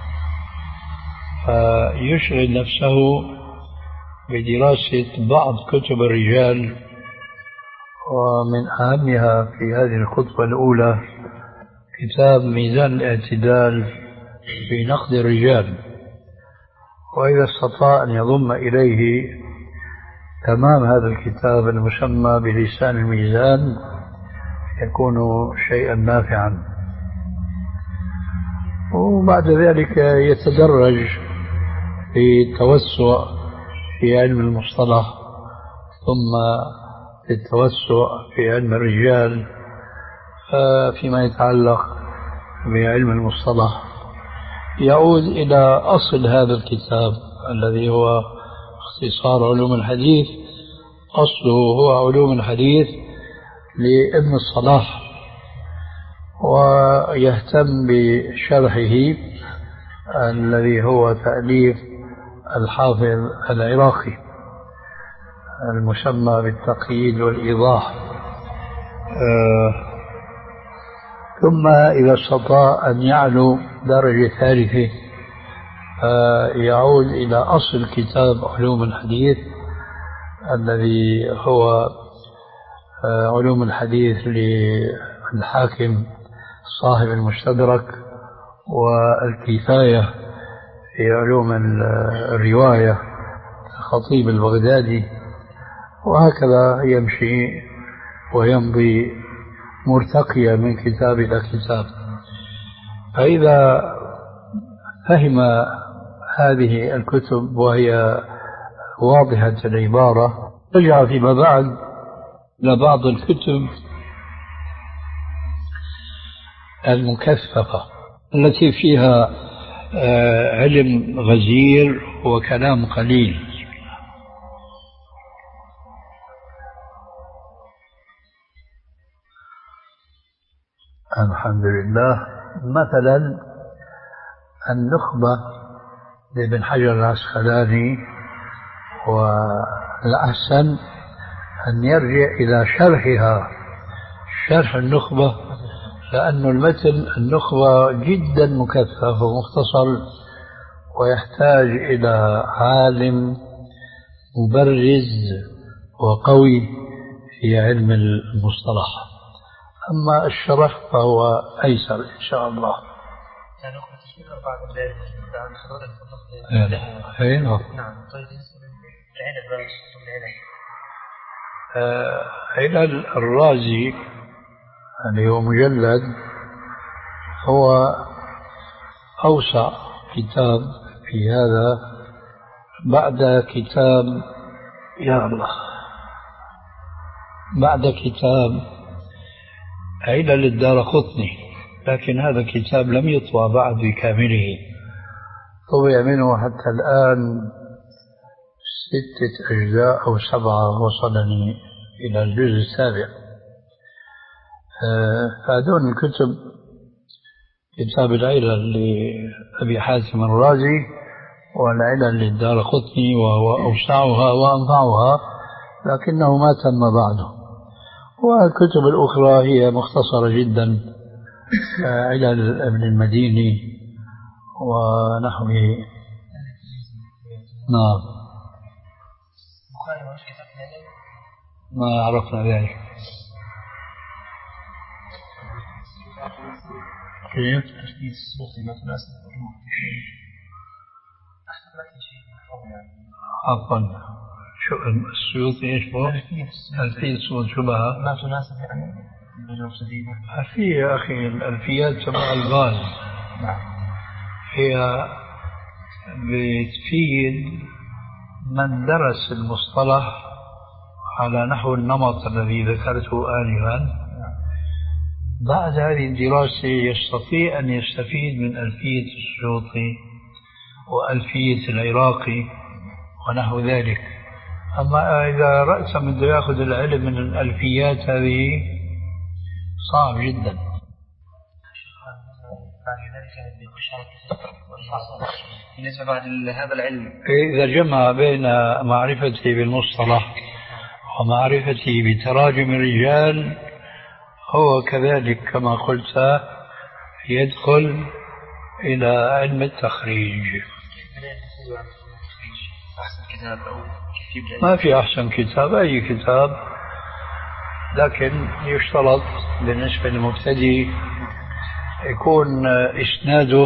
فيشغل نفسه بدراسة بعض كتب الرجال، ومن أهمها في هذه الخطوة الأولى كتاب ميزان الاعتدال في نقد الرجال، وإذا استطاع أن يضم إليه تمام هذا الكتاب المسمى بلسان الميزان يكون شيئا نافعا. وبعد ذلك يتدرج في التوسع في علم المصطلح، ثم في التوسع في علم الرجال. فيما يتعلق بعلم المصطلح يعود إلى أصل هذا الكتاب الذي هو اختصار علوم الحديث. أصله هو علوم الحديث لابن الصلاح، ويهتم بشرحه الذي هو تأليف الحافظ العراقي المسمى بالتقييد والإيضاح. آه ثم إذا استطاع أن يعلو درجة ثالثة آه يعود إلى أصل كتاب علوم الحديث الذي هو آه علوم الحديث للحاكم صاحب المستدرك، والكفاية في علوم الرواية الخطيب البغدادي، وهكذا يمشي ويمضي مرتقيا من كتاب إلى كتاب. فإذا فهم هذه الكتب وهي واضحة العبارة رجع فيما بعد لبعض الكتب المكثفة التي فيها علم غزير وكلام قليل. الحمد لله. مثلا النخبة لابن حجر العسقلاني، والأحسن أن يرجع إلى شرحها، شرح النخبة، لأن المتن النخبة جدا مكثف ومختصر ويحتاج إلى عالم مبرز وقوي في علم المصطلح. أما الشرح فهو أيسر إن شاء الله. يعني نخبة الشيخ بعد الليل عن حضرتك فقط. أي نعم. نعم. طيب بالنسبة للعلل بقى العلل آه علل الرازي اللي هو مجلد هو أوسع كتاب في هذا بعد كتاب يا الله بعد كتاب علل الدارقطني، لكن هذا الكتاب لم يطبع بعد بكامله، طبع منه حتى الآن ستة أجزاء أو سبعة، وصلني إلى الجزء السابع. هذون الكتب كتاب العلل لأبي حاتم الرازي والعلل للدارقطني، وهو أوسعها وأنفعها لكنه ما تم بعده. والكتب الأخرى هي مختصرة جدا، علل ابن المديني ونحوه. نعم. ما عرفنا ذلك. كيف؟ تشخيص السيوطي ما تناسب أحسن ما في شيء عفوا شو السيوطي ايش هو؟ ألفية صوت شبهة ما تناسب يعني الرجل شديدة. في يا أخي الألفيات تبع الغاز هي بتفيد من درس المصطلح على نحو النمط الذي ذكرته آنفا. بعد هذه الدراسة يستطيع أن يستفيد من ألفية السيوطي وألفية العراقي ونحو ذلك. أما إذا رأس من بده يأخذ العلم من الألفيات هذه صعب جدا. بالنسبة بعد هذا العلم إذا جمع بين معرفتي بالمصطلح ومعرفتي بتراجم الرجال هو كذلك كما قلت يدخل إلى علم التخريج. ما في أحسن كتاب، أي كتاب، لكن يشترط بالنسبة للمبتدئ يكون إسناده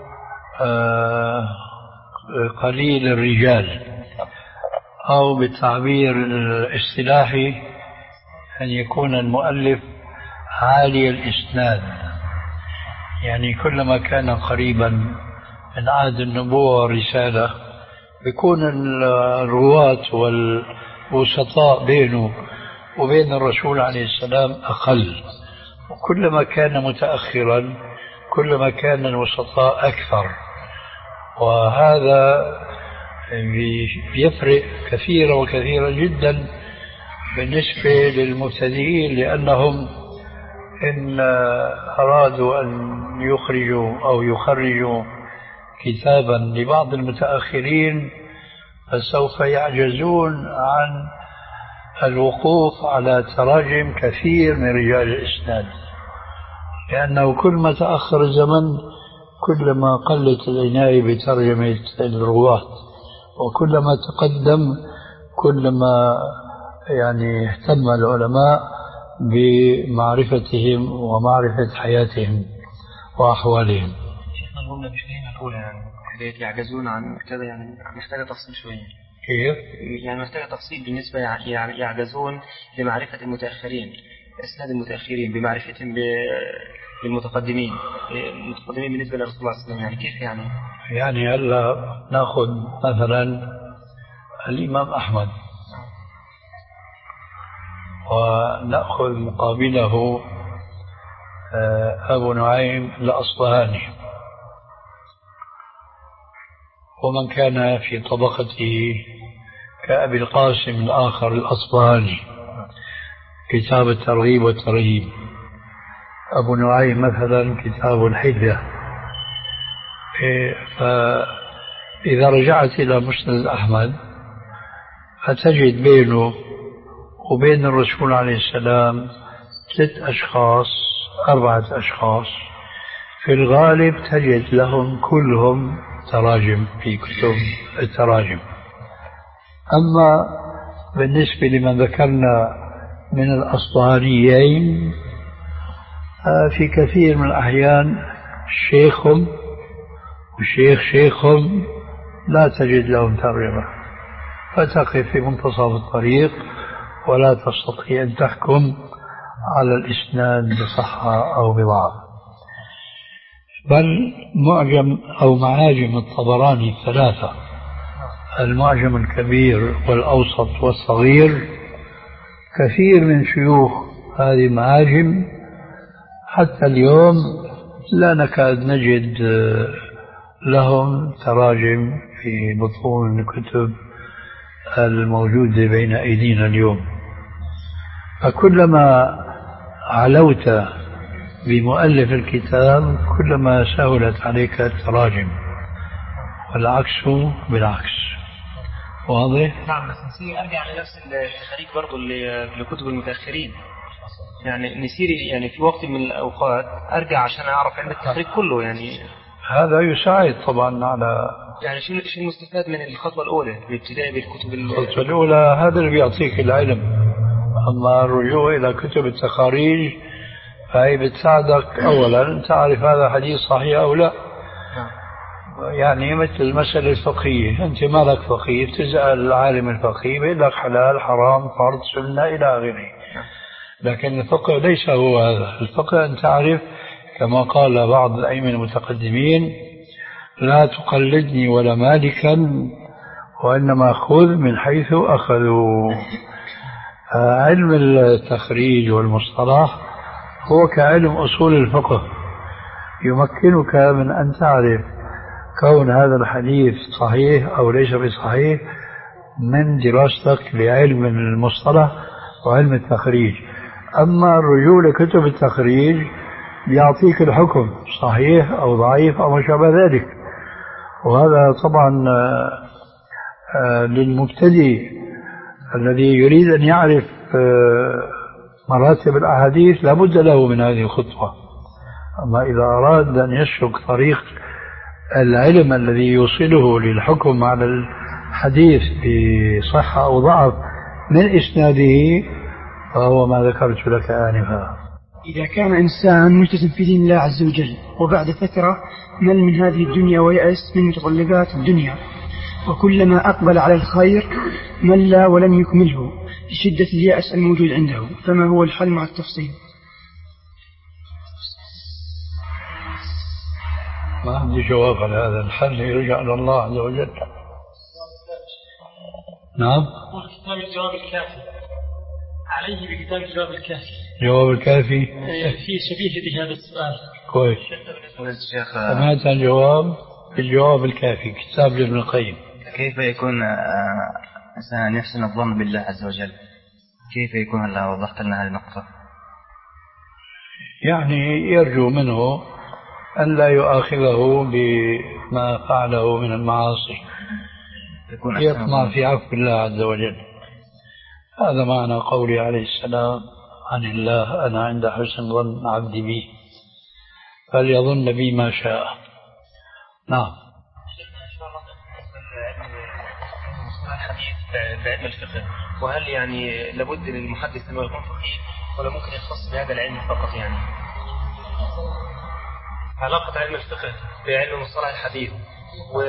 قليل الرجال، أو بالتعبير الاصطلاحي أن يكون المؤلف عالي الإسناد، يعني كلما كان قريبا من عهد النبوة والرسالة يكون الرواة والوسطاء بينه وبين الرسول عليه السلام أقل، وكلما كان متأخرا كلما كان الوسطاء أكثر، وهذا يفرق كثيرا وكثيرا جدا بالنسبة للمبتدئين، لأنهم إن أرادوا أن يخرجوا أو يخرجوا كتابا لبعض المتأخرين فسوف يعجزون عن الوقوف على تراجم كثير من رجال الإسناد، لأنه كل ما تأخر الزمن كلما قلت العناية بترجمة الرواة، وكلما تقدم كلما يعني اهتم العلماء بمعرفتهم ومعرفة حياتهم وأحوالهم. شيخنا الجملة مش هي الأولى يعني حكاية يعجزون عن كذا، يعني محتاجة تفصيل شوية. كيف؟ يعني محتاجة تفصيل بالنسبة يعني يعجزون لمعرفة المتأخرين، إسناد المتأخرين بمعرفتهم بالمتقدمين، المتقدمين بالنسبة لرسول الله صلى الله عليه وسلم، يعني كيف يعني؟ يعني هلا ناخذ مثلا الإمام أحمد ونأخذ مقابله أبو نعيم الأصبهاني، ومن كان في طبقته كأبي القاسم الآخر الأصبهاني كتاب الترغيب والترهيب، أبو نعيم مثلا كتاب الحلية. فإذا رجعت إلى مسند أحمد فتجد بينه وبين الرسول عليه السلام ست أشخاص أربعة أشخاص، في الغالب تجد لهم كلهم تراجم في كتب التراجم. أما بالنسبة لمن ذكرنا من الأصبهانيين في كثير من الأحيان شيخهم وشيخ شيخهم لا تجد لهم ترجمة، فتقف في منتصف الطريق ولا تستطيع أن تحكم على الإسناد بصحة أو بضعف. بل معجم أو معاجم الطبراني الثلاثة، المعجم الكبير والأوسط والصغير، كثير من شيوخ هذه المعاجم حتى اليوم لا نكاد نجد لهم تراجم في بطون الكتب الموجودة بين أيدينا اليوم. فكلما علوت بمؤلف الكتاب كلما سهلت عليك التراجم، والعكس بالعكس. واضح؟ نعم، بس نسير أرجع لنفس التخريج برضو لكتب المتأخرين، يعني نسير يعني في وقت من الأوقات أرجع عشان أعرف علم التخريج كله، يعني هذا يساعد طبعا على يعني شو شو المستفاد من الخطوة الأولى الابتدائي بالكتب. الخطوة الأولى هذا اللي بيعطيك العلم، أما الرجوع إلى كتب التخاريج فهي بتساعدك أولا تعرف هذا حديث صحيح أو لا. يعني مثل المسألة الفقهية، أنت ما لك فقيه تسأل العالم الفقيه بيقول لك حلال حرام فرض سنة إلى آخره، لكن الفقه ليس هو هذا. الفقه أن تعرف كما قال بعض الأئمة المتقدمين: لا تقلدني ولا مالكا وإنما خذ من حيث أخذوا. علم التخريج والمصطلح هو كعلم أصول الفقه، يمكنك من أن تعرف كون هذا الحديث صحيح أو ليس بصحيح من دراستك لعلم المصطلح وعلم التخريج. أما الرجوع لكتب التخريج يعطيك الحكم صحيح أو ضعيف أو ما شابه ذلك، وهذا طبعا للمبتدئ الذي يريد أن يعرف مراتب الأحاديث لابد له من هذه الخطوة. أما إذا أراد أن يسلك طريق العلم الذي يوصله للحكم على الحديث بصحة أو ضعف من إسناده فهو ما ذكرت لك آنفا. إذا كان إنسان ملتزم في دين الله عز وجل وبعد فترة مل من هذه الدنيا ويأس من متطلبات الدنيا، وكلما أقبل على الخير مل ولم يكمله لشدة اليأس الموجود عنده، فما هو الحل مع التفصيل؟ ما عندي جواب على هذا. الحل يرجع إلى الله عز وجل. نعم. كتاب الجواب الكافي، عليه بكتاب الجواب الكافي. جواب الكافي في شبيه بهذا السؤال. كويس. سمعت عن جواب الجواب الكافي كتاب ابن القيم. كيف يكون إنسان يحسن الظن بالله عز وجل؟ كيف يكون؟ هلا وضحت لنا هذه النقطة. يعني يرجو منه أن لا يؤاخذه بما فعله من المعاصي، يطمع في عفو الله عز وجل. هذا معنى قولي عليه السلام عن الله: أنا عند حسن ظن عبدي بي فليظن بي ما شاء. نعم. الحديث بعلم الفقه، وهل يعني لابد للمحدث أنه يكون فقيه ولا ممكن يختص بهذا العلم فقط؟ يعني علاقة علم الفقه بعلم مصطلح الحديث، و...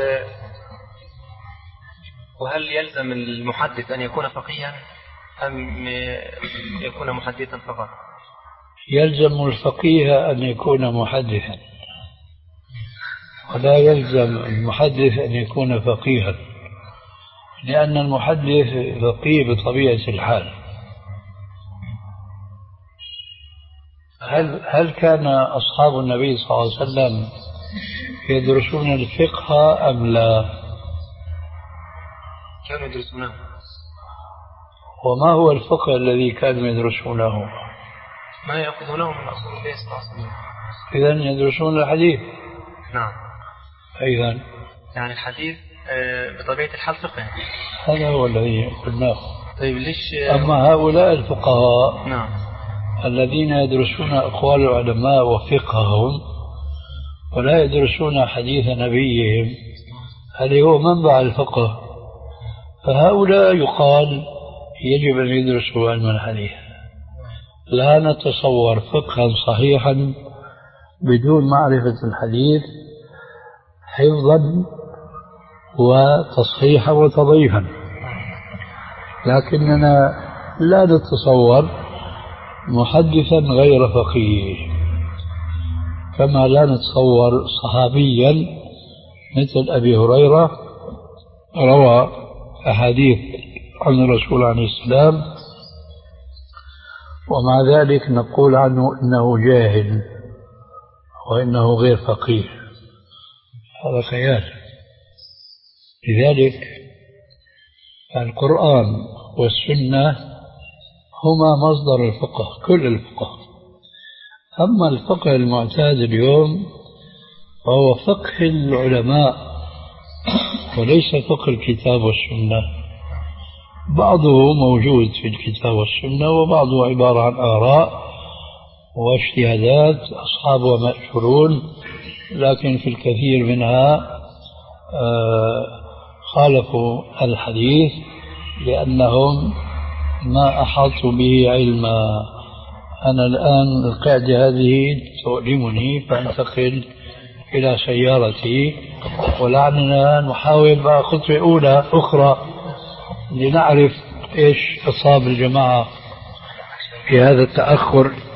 وهل يلزم المحدث أن يكون فقيها أم يكون محدثا فقط؟ يلزم الفقيه أن يكون محدثا، ولا يلزم المحدث أن يكون فقيها، لأن المحدث فقيه بطبيعة الحال. هل هل كان أصحاب النبي صلى الله عليه وسلم يدرسون الفقه أم لا؟ كانوا يدرسونه. وما هو الفقه الذي كانوا يدرسونه؟ ما يأخذونه من أصول الله صلى الله عليه وسلم. إذن يدرسون الحديث. نعم. أيضا يعني الحديث بطبيعة الحال فقه. هذا هو الذي قلناه. طيب ليش؟ أما هؤلاء الفقهاء نعم الذين يدرسون أقوال العلماء وفقههم ولا يدرسون حديث نبيهم، هذا هو منبع الفقه، فهؤلاء يقال يجب أن يدرسوا علم الحديث. لا نتصور فقها صحيحا بدون معرفة الحديث حفظا وتصحيحا وتضعيفا، لكننا لا نتصور محدثا غير فقيه، كما لا نتصور صحابيا مثل أبي هريرة روى أحاديث عن الرسول عليه السلام ومع ذلك نقول عنه إنه جاهل وإنه غير فقيه. هذا خيال. لذلك القرآن والسنة هما مصدر الفقه، كل الفقه. أما الفقه المعتاد اليوم فهو فقه العلماء وليس فقه الكتاب والسنة. بعضه موجود في الكتاب والسنة وبعضه عبارة عن آراء واجتهادات أصحابها مأجورون، لكن في الكثير منها خالفوا الحديث لأنهم ما أحاطوا به علما. أنا الآن القاعدة هذه تؤلمني فأنتقل إلى سيارتي، ولعلنا نحاول بقى خطوة أولى أخرى لنعرف إيش أصاب الجماعة في هذا التأخر